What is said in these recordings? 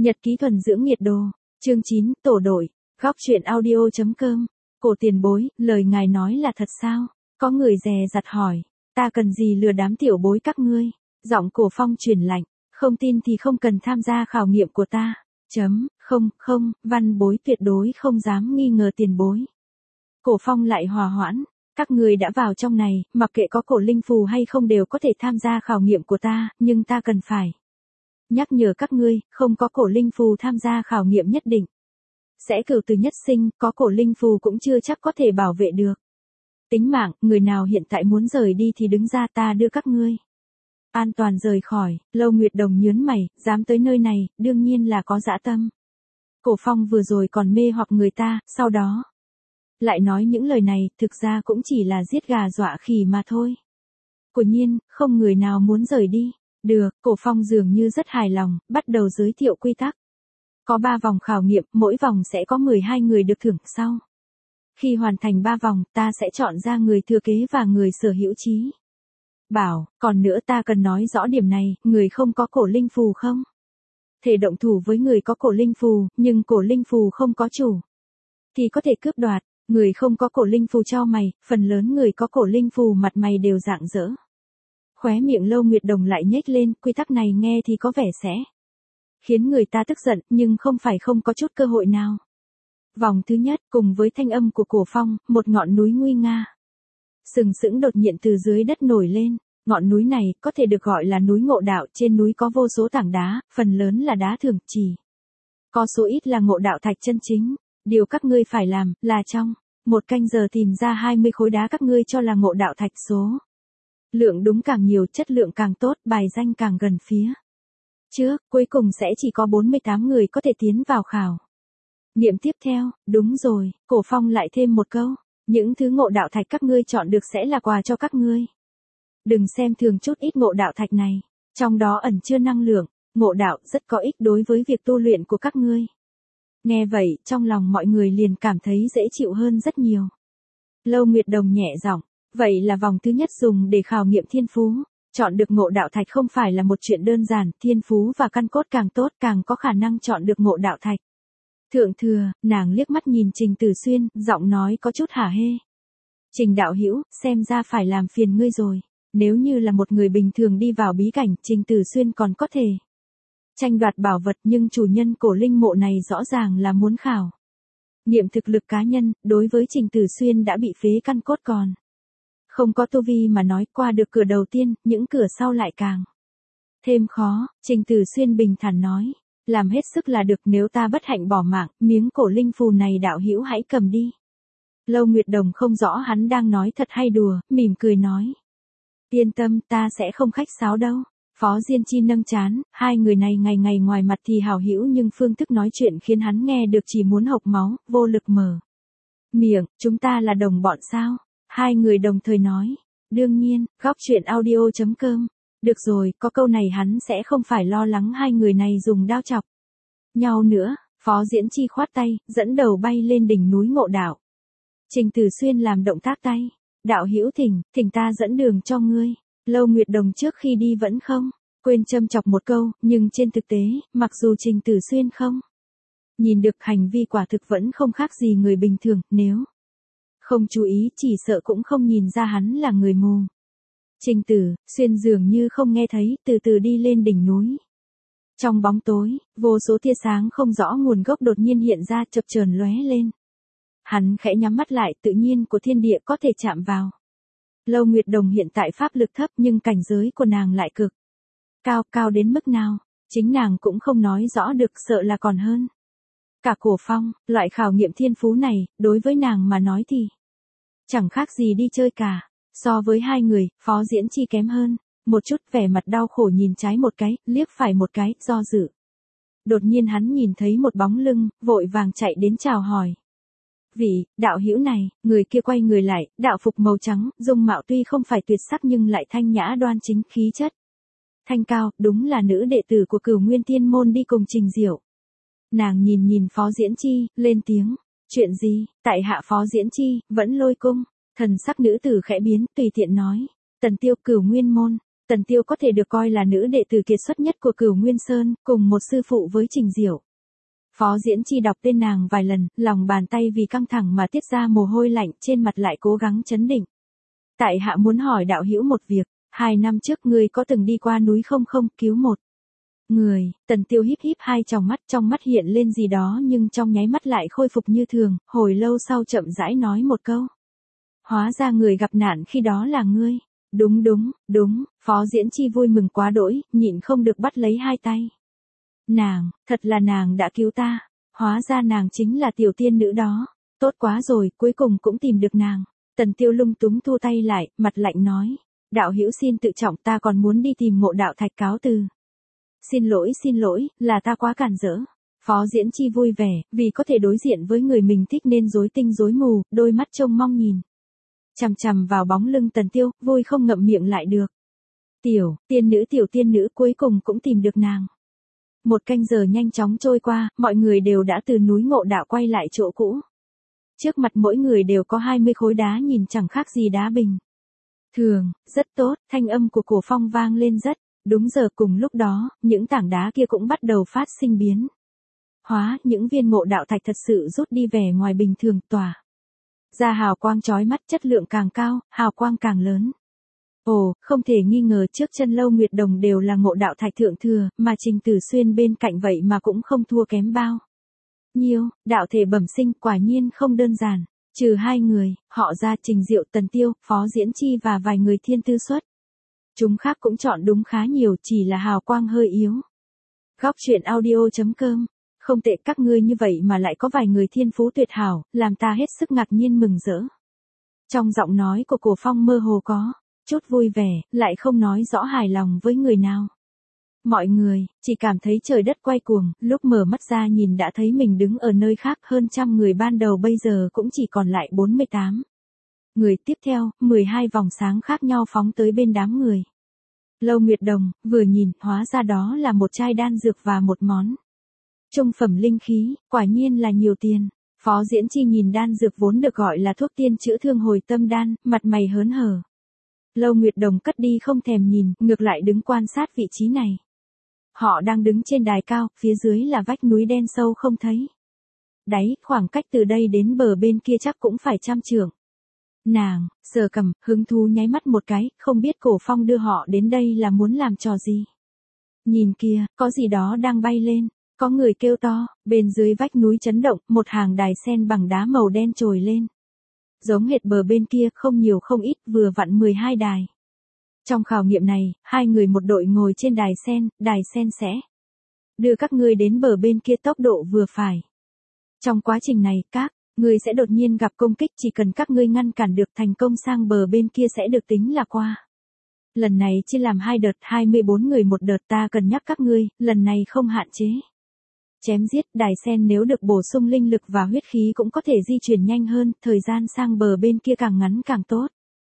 Nhật ký thuần dưỡng nhiệt độ, chương 9, tổ đội, góc truyện audio.com, Cổ tiền bối, lời ngài nói là thật sao? Có người dè dặt hỏi, ta cần gì lừa đám tiểu bối các ngươi? Giọng Cổ Phong truyền lạnh, không tin thì không cần tham gia khảo nghiệm của ta. Không, văn bối tuyệt đối không dám nghi ngờ tiền bối. Cổ Phong lại hòa hoãn, các ngươi đã vào trong này, mặc kệ có cổ linh phù hay không đều có thể tham gia khảo nghiệm của ta, nhưng ta cần phải nhắc nhở các ngươi, không có cổ linh phù tham gia khảo nghiệm nhất định sẽ cửu từ nhất sinh, có cổ linh phù cũng chưa chắc có thể bảo vệ được tính mạng. Người nào hiện tại muốn rời đi thì đứng ra, ta đưa các ngươi an toàn rời khỏi. Lâu Nguyệt Đồng nhớn mày, dám tới nơi này, đương nhiên là có dã tâm. Cổ Phong vừa rồi còn mê hoặc người ta, sau đó lại nói những lời này, thực ra cũng chỉ là giết gà dọa khỉ mà thôi. Quả nhiên, không người nào muốn rời đi. Được, Cổ Phong dường như rất hài lòng, bắt đầu giới thiệu quy tắc. Có 3 vòng khảo nghiệm, mỗi vòng sẽ có 12 người được thưởng sau. Khi hoàn thành 3 vòng, ta sẽ chọn ra người thừa kế và người sở hữu trí bảo. Còn nữa ta cần nói rõ điểm này, người không có cổ linh phù không thể động thủ với người có cổ linh phù, nhưng cổ linh phù không có chủ thì có thể cướp đoạt. Người không có cổ linh phù cho mày, phần lớn người có cổ linh phù mặt mày đều rạng rỡ. Khóe miệng Lâu Nguyệt Đồng lại nhếch lên, quy tắc này nghe thì có vẻ sẽ khiến người ta tức giận, nhưng không phải không có chút cơ hội nào. Vòng thứ nhất, cùng với thanh âm của Cổ Phong, một ngọn núi nguy nga sừng sững đột nhiên từ dưới đất nổi lên. Ngọn núi này có thể được gọi là núi Ngộ Đạo, trên núi có vô số tảng đá, phần lớn là đá thường, chỉ có số ít là ngộ đạo thạch chân chính. Điều các ngươi phải làm là trong 1 canh giờ tìm ra 20 khối đá các ngươi cho là ngộ đạo thạch, số lượng đúng càng nhiều, chất lượng càng tốt, bài danh càng gần phía trước. Cuối cùng sẽ chỉ có 48 người có thể tiến vào khảo nghiệm tiếp theo. Đúng rồi, Cổ Phong lại thêm một câu, những thứ ngộ đạo thạch các ngươi chọn được sẽ là quà cho các ngươi. Đừng xem thường chút ít ngộ đạo thạch này, trong đó ẩn chứa năng lượng ngộ đạo rất có ích đối với việc tu luyện của các ngươi. Nghe vậy, trong lòng mọi người liền cảm thấy dễ chịu hơn rất nhiều. Lâu Nguyệt Đồng nhẹ giọng, vậy là vòng thứ nhất dùng để khảo nghiệm thiên phú. Chọn được ngộ đạo thạch không phải là một chuyện đơn giản, thiên phú và căn cốt càng tốt càng có khả năng chọn được ngộ đạo thạch. Thượng thừa, nàng liếc mắt nhìn Trình Tử Xuyên, giọng nói có chút hả hê. Trình đạo hữu, xem ra phải làm phiền ngươi rồi. Nếu như là một người bình thường đi vào bí cảnh, Trình Tử Xuyên còn có thể tranh đoạt bảo vật, nhưng chủ nhân cổ linh mộ này rõ ràng là muốn khảo nghiệm thực lực cá nhân. Đối với Trình Tử Xuyên đã bị phế căn cốt, còn không có tu vi mà nói, qua được cửa đầu tiên, những cửa sau lại càng thêm khó. Trình Tử Xuyên bình thản nói, làm hết sức là được, nếu ta bất hạnh bỏ mạng, miếng cổ linh phù này đạo hữu hãy cầm đi. Lâu Nguyệt Đồng không rõ hắn đang nói thật hay đùa, mỉm cười nói, yên tâm, ta sẽ không khách sáo đâu. Phó Diên Chi nâng trán, hai người này ngày ngày ngoài mặt thì hảo hữu nhưng phương thức nói chuyện khiến hắn nghe được chỉ muốn hộc máu, vô lực mở miệng. Chúng ta là đồng bọn sao? Hai người đồng thời nói. Đương nhiên, góc truyện audio.com. Được rồi, có câu này hắn sẽ không phải lo lắng hai người này dùng đao chọc nhau nữa. Phó Diễn Chi khoát tay, dẫn đầu bay lên đỉnh núi Ngộ Đạo. Trình Tử Xuyên làm động tác tay. Đạo hữu thỉnh ta dẫn đường cho ngươi. Lâu Nguyệt Đồng trước khi đi vẫn không quên châm chọc một câu, nhưng trên thực tế, mặc dù Trình Tử Xuyên không nhìn được, hành vi quả thực vẫn không khác gì người bình thường, nếu không chú ý chỉ sợ cũng không nhìn ra hắn là người mù. Trình Tử Xuyên dường như không nghe thấy, từ từ đi lên đỉnh núi. Trong bóng tối, vô số tia sáng không rõ nguồn gốc đột nhiên hiện ra, chập chờn lóe lên. Hắn khẽ nhắm mắt lại, tự nhiên của thiên địa có thể chạm vào. Lâu Nguyệt Đồng hiện tại pháp lực thấp nhưng cảnh giới của nàng lại cực cao đến mức nào, chính nàng cũng không nói rõ được, sợ là còn hơn cả Cổ Phong. Loại khảo nghiệm thiên phú này, đối với nàng mà nói thì chẳng khác gì đi chơi cả. So với hai người, Phó Diễn Chi kém hơn một chút, vẻ mặt đau khổ nhìn trái một cái, liếc phải một cái, do dự. Đột nhiên hắn nhìn thấy một bóng lưng, vội vàng chạy đến chào hỏi. Vị đạo hữu này. Người kia quay người lại, đạo phục màu trắng, dung mạo tuy không phải tuyệt sắc nhưng lại thanh nhã đoan chính, khí chất thanh cao, đúng là nữ đệ tử của Cửu Nguyên Tiên môn đi cùng Trình Diệu. Nàng nhìn Phó Diễn Chi, lên tiếng, chuyện gì? Tại hạ Phó Diễn Chi, vẫn Lôi cung. Thần sắc nữ tử khẽ biến, tùy tiện nói, Tần Tiêu, Cửu Nguyên môn. Tần Tiêu có thể được coi là nữ đệ tử kiệt xuất nhất của Cửu Nguyên Sơn, cùng một sư phụ với Trình Diệu. Phó Diễn Chi đọc tên nàng vài lần, lòng bàn tay vì căng thẳng mà tiết ra mồ hôi lạnh, trên mặt lại cố gắng trấn định. Tại hạ muốn hỏi đạo hữu một việc, 2 năm trước ngươi có từng đi qua núi không cứu một người. Tần Tiêu híp híp hai tròng mắt, trong mắt hiện lên gì đó nhưng trong nháy mắt lại khôi phục như thường, hồi lâu sau chậm rãi nói một câu. Hóa ra người gặp nạn khi đó là ngươi. Đúng, Phó Diễn Chi vui mừng quá đỗi, nhịn không được bắt lấy hai tay. Nàng, thật là nàng đã cứu ta, hóa ra nàng chính là tiểu tiên nữ đó, tốt quá rồi, cuối cùng cũng tìm được nàng. Tần Tiêu lung túng thu tay lại, mặt lạnh nói, đạo hữu xin tự trọng, ta còn muốn đi tìm Ngộ Đạo Thạch cáo từ. Xin lỗi, là ta quá cản rỡ. Phó Diễn Chi vui vẻ, vì có thể đối diện với người mình thích nên rối tinh rối mù, đôi mắt trông mong nhìn. Chằm chằm vào bóng lưng Tần Tiêu, vui không ngậm miệng lại được. Tiểu tiên nữ cuối cùng cũng tìm được nàng. 1 canh giờ nhanh chóng trôi qua, mọi người đều đã từ núi Ngộ Đạo quay lại chỗ cũ. Trước mặt mỗi người đều có 20 khối đá nhìn chẳng khác gì đá bình thường, rất tốt, thanh âm của Cổ Phong vang lên rất đúng giờ. Cùng lúc đó, những tảng đá kia cũng bắt đầu phát sinh biến hóa, những viên Ngộ Đạo Thạch thật sự rút đi vẻ ngoài bình thường, tỏa ra hào quang chói mắt, chất lượng càng cao, hào quang càng lớn. Ồ, không thể nghi ngờ trước chân Lâu Nguyệt Đồng đều là Ngộ Đạo Thạch thượng thừa, mà Trình Tử Xuyên bên cạnh vậy mà cũng không thua kém bao nhiêu, đạo thể bẩm sinh quả nhiên không đơn giản. Trừ 2 người, họ ra Trình Diệu, Tần Tiêu, Phó Diễn Chi và vài người thiên tư xuất. Chúng khác cũng chọn đúng khá nhiều, chỉ là hào quang hơi yếu. Góc truyện audio.com. Không tệ, các ngươi như vậy mà lại có vài người thiên phú tuyệt hảo, làm ta hết sức ngạc nhiên mừng rỡ. Trong giọng nói của Cổ Phong mơ hồ có chút vui vẻ, lại không nói rõ hài lòng với người nào. Mọi người chỉ cảm thấy trời đất quay cuồng, lúc mở mắt ra nhìn đã thấy mình đứng ở nơi khác, hơn 100 người ban đầu bây giờ cũng chỉ còn lại 48 người. Tiếp theo, 12 vòng sáng khác nhau phóng tới bên đám người. Lâu Nguyệt Đồng vừa nhìn, hóa ra đó là một chai đan dược và một món trung phẩm linh khí, quả nhiên là nhiều tiền. Phó Diễn Chi nhìn đan dược vốn được gọi là thuốc tiên chữa thương hồi tâm đan, mặt mày hớn hở. Lâu Nguyệt Đồng cất đi không thèm nhìn, ngược lại đứng quan sát vị trí này. Họ đang đứng trên đài cao, phía dưới là vách núi đen sâu không thấy đáy, khoảng cách từ đây đến bờ bên kia chắc cũng phải 100 trượng. Nàng sờ cằm, hứng thú nháy mắt một cái, không biết Cổ Phong đưa họ đến đây là muốn làm trò gì. Nhìn kia, có gì đó đang bay lên. Có người kêu to, bên dưới vách núi chấn động, một hàng đài sen bằng đá màu đen trồi lên. Giống hệt bờ bên kia, không nhiều không ít, vừa vặn 12 đài. Trong khảo nghiệm này, 2 người một đội ngồi trên đài sen sẽ đưa các ngươi đến bờ bên kia tốc độ vừa phải. Trong quá trình này, các ngươi sẽ đột nhiên gặp công kích, chỉ cần các ngươi ngăn cản được thành công sang bờ bên kia sẽ được tính là qua. Lần này chia làm 2 đợt, 24 người một đợt, ta cần nhắc các ngươi, lần này không hạn chế chém giết, đài sen nếu được bổ sung linh lực và huyết khí cũng có thể di chuyển nhanh hơn, thời gian sang bờ bên kia càng ngắn càng tốt.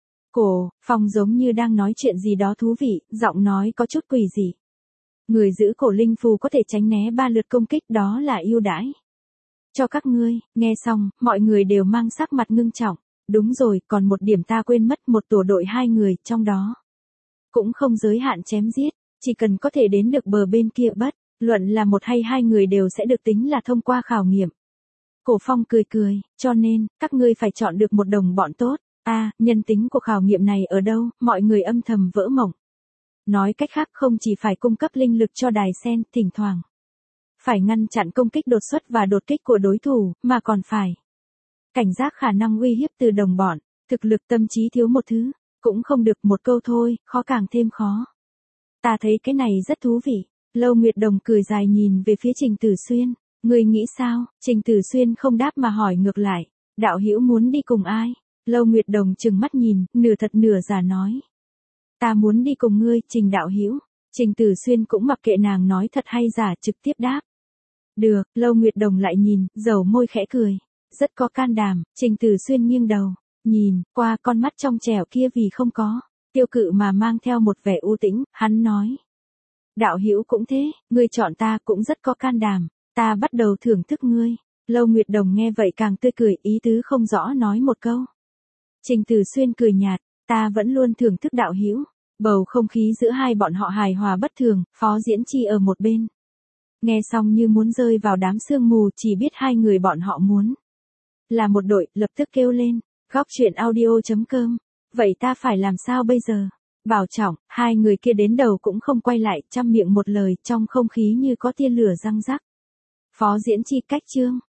Cổ Phong giống như đang nói chuyện gì đó thú vị, giọng nói có chút quỷ dị. Người giữ cổ linh phù có thể tránh né 3 lượt công kích, đó là ưu đãi cho các ngươi. Nghe xong, mọi người đều mang sắc mặt ngưng trọng. Đúng rồi, còn một điểm ta quên mất, một tổ đội 2 người, trong đó cũng không giới hạn chém giết, chỉ cần có thể đến được bờ bên kia, bất luận là một hay 2 người đều sẽ được tính là thông qua khảo nghiệm. Cổ Phong cười, cho nên, các ngươi phải chọn được một đồng bọn tốt. Nhân tính của khảo nghiệm này ở đâu, mọi người âm thầm vỡ mộng. Nói cách khác, không chỉ phải cung cấp linh lực cho đài sen, thỉnh thoảng phải ngăn chặn công kích đột xuất và đột kích của đối thủ, mà còn phải cảnh giác khả năng uy hiếp từ đồng bọn. Thực lực tâm trí thiếu một thứ cũng không được, một câu thôi, khó càng thêm khó. Ta thấy cái này rất thú vị. Lâu Nguyệt Đồng cười dài nhìn về phía Trình Tử Xuyên. Ngươi nghĩ sao? Trình Tử Xuyên không đáp mà hỏi ngược lại. Đạo hữu muốn đi cùng ai? Lâu Nguyệt Đồng trừng mắt nhìn, nửa thật nửa giả nói. Ta muốn đi cùng ngươi, Trình đạo hữu. Trình Tử Xuyên cũng mặc kệ nàng nói thật hay giả, trực tiếp đáp. Được, Lâu Nguyệt Đồng lại nhìn, dầu môi khẽ cười. Rất có can đảm. Trình Tử Xuyên nghiêng đầu, nhìn qua con mắt trong trẻo kia vì không có tiêu cự mà mang theo một vẻ u tĩnh, hắn nói. Đạo hữu cũng thế, ngươi chọn ta cũng rất có can đảm, ta bắt đầu thưởng thức ngươi. Lâu Nguyệt Đồng nghe vậy càng tươi cười, ý tứ không rõ nói một câu. Trình Tử Xuyên cười nhạt, ta vẫn luôn thưởng thức đạo hữu. Bầu không khí giữa hai bọn họ hài hòa bất thường, Phó Diễn Chi ở một bên. Nghe xong như muốn rơi vào đám sương mù, chỉ biết hai người bọn họ muốn là một đội, lập tức kêu lên. Góc chuyện audio.com. Vậy ta phải làm sao bây giờ? Bảo Trọng, hai người kia đến đầu cũng không quay lại, trăm miệng một lời, trong không khí như có tia lửa răng rắc. Phó Diễn Chi cách chương.